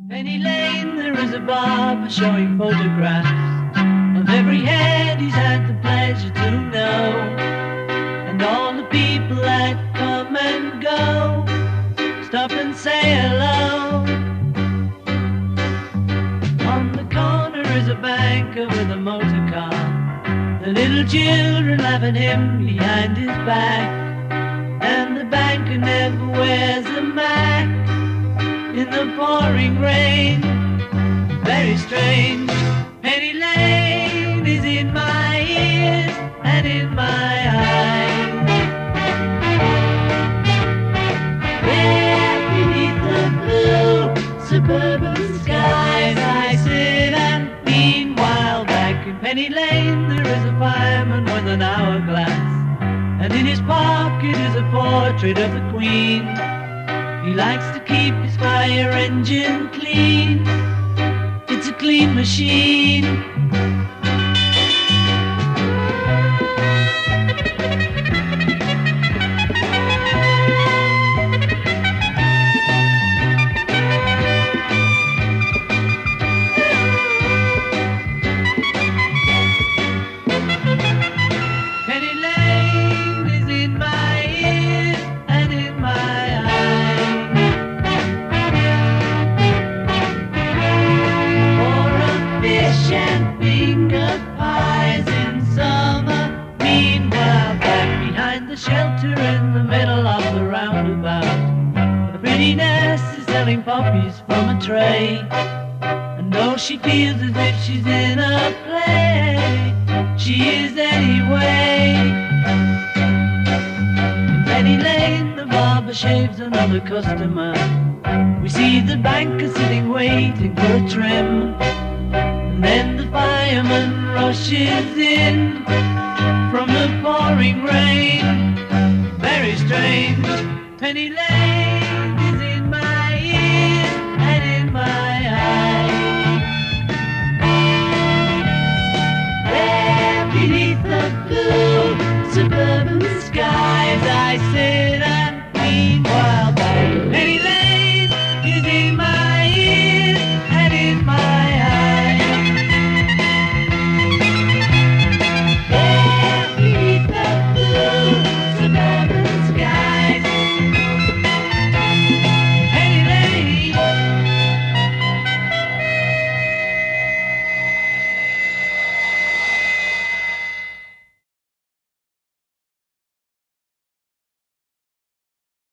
Penny Lane, there is a barber showing photographs of every head he's had the pleasure to know, and all the people that come and go stop and say hello. On the corner is a banker with a motor car, the little children laugh at him behind his back, and the banker never wears a Mac in the pouring rain. Very strange. Penny Lane is in my ears and in my eyes. There beneath the blue suburban skies I sit, and meanwhile back in Penny Lane there is a fireman with an hourglass, and in his pocket is a portrait of the Queen. He likes to keep his fire engine clean. It's a clean machine. Penny Lane is in my ears and in my eyes. Fish and finger pies in summer. Meanwhile, back behind the shelter in the middle of the roundabout, the pretty nurse is selling poppies from a tray, and though she feels as if she's in a play, she is anyway. In Penny Lane, the barber shaves another customer. We see the banker sitting waiting for a trim, and then the fireman rushes in from the pouring rain. Very strange. Penny Lane.